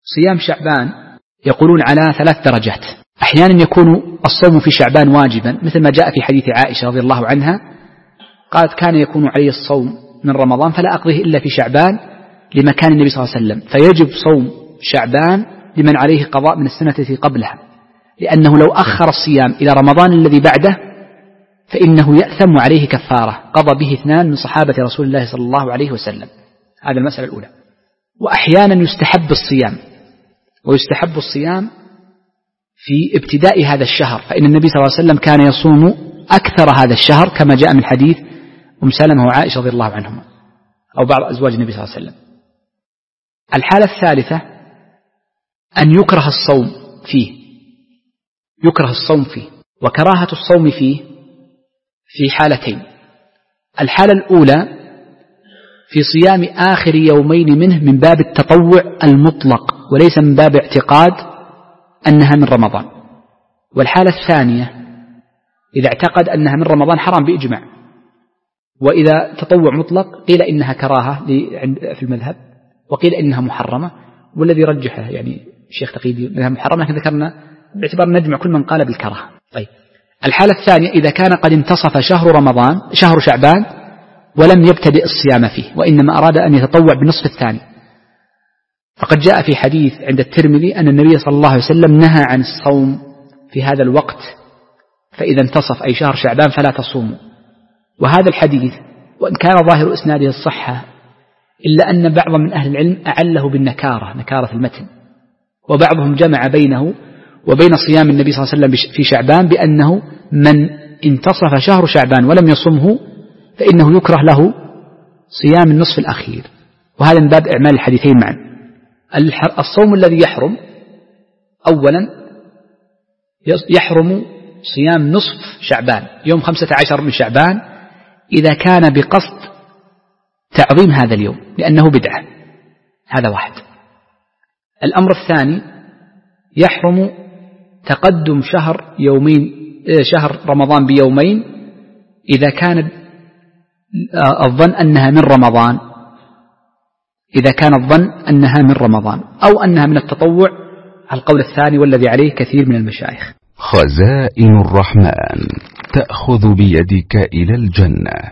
صيام شعبان يقولون على 3 درجات. أحيانا يكون الصوم في شعبان واجبا، مثل ما جاء في حديث عائشة رضي الله عنها قالت كان يكون علي الصوم من رمضان فلا أقضيه إلا في شعبان لمكان النبي صلى الله عليه وسلم، فيجب صوم شعبان لمن عليه قضاء من السنة التي قبلها، لأنه لو أخر الصيام إلى رمضان الذي بعده فإنه يأثم عليه كفارة قضى به 2 من صحابة رسول الله صلى الله عليه وسلم. هذا المسألة الأولى. وأحيانا يستحب الصيام، ويستحب الصيام في ابتداء هذا الشهر، فإن النبي صلى الله عليه وسلم كان يصوم أكثر هذا الشهر كما جاء من حديث سلمة وعائشة رضي الله عنهما أو بعض أزواج النبي صلى الله عليه وسلم. الحالة الثالثة أن يكره الصوم فيه، يكره الصوم فيه، وكراهة الصوم فيه في حالتين. الحالة الأولى في صيام آخر يومين منه من باب التطوع المطلق وليس من باب اعتقاد أنها من رمضان. والحالة الثانية إذا اعتقد أنها من رمضان حرام بإجماع، وإذا تطوع مطلق قيل إنها كراهة في المذهب وقيل إنها محرمة، والذي رجحه يعني الشيخ تقيدي أنها محرمة لكن ذكرنا باعتبار نجمع كل من قال بالكراهة. طيب الحالة الثانية إذا كان قد انتصف شهر شعبان ولم يبتدئ الصيام فيه وإنما أراد أن يتطوع بالنصف الثاني، فقد جاء في حديث عند الترمذي أن النبي صلى الله عليه وسلم نهى عن الصوم في هذا الوقت، فإذا انتصف أي شهر شعبان فلا تصوموا. وهذا الحديث وإن كان ظاهر إسناده الصحة إلا أن بعض من أهل العلم أعله بالنكارة، نكارة المتن، وبعضهم جمع بينه وبين صيام النبي صلى الله عليه وسلم في شعبان بأنه من انتصف شهر شعبان ولم يصمه فإنه يكره له صيام النصف الأخير، وهذا من باب إعمال الحديثين معا. الصوم الذي يحرم أولا يحرم صيام نصف شعبان يوم 15 من شعبان إذا كان بقصد تعظيم هذا اليوم لأنه بدعة، هذا واحد. الأمر الثاني يحرم تقدم شهر رمضان بيومين إذا كان الظن أنها من رمضان أو أنها من التطوع على القول الثاني والذي عليه كثير من المشايخ. خزائن الرحمن تأخذ بيدك إلى الجنة.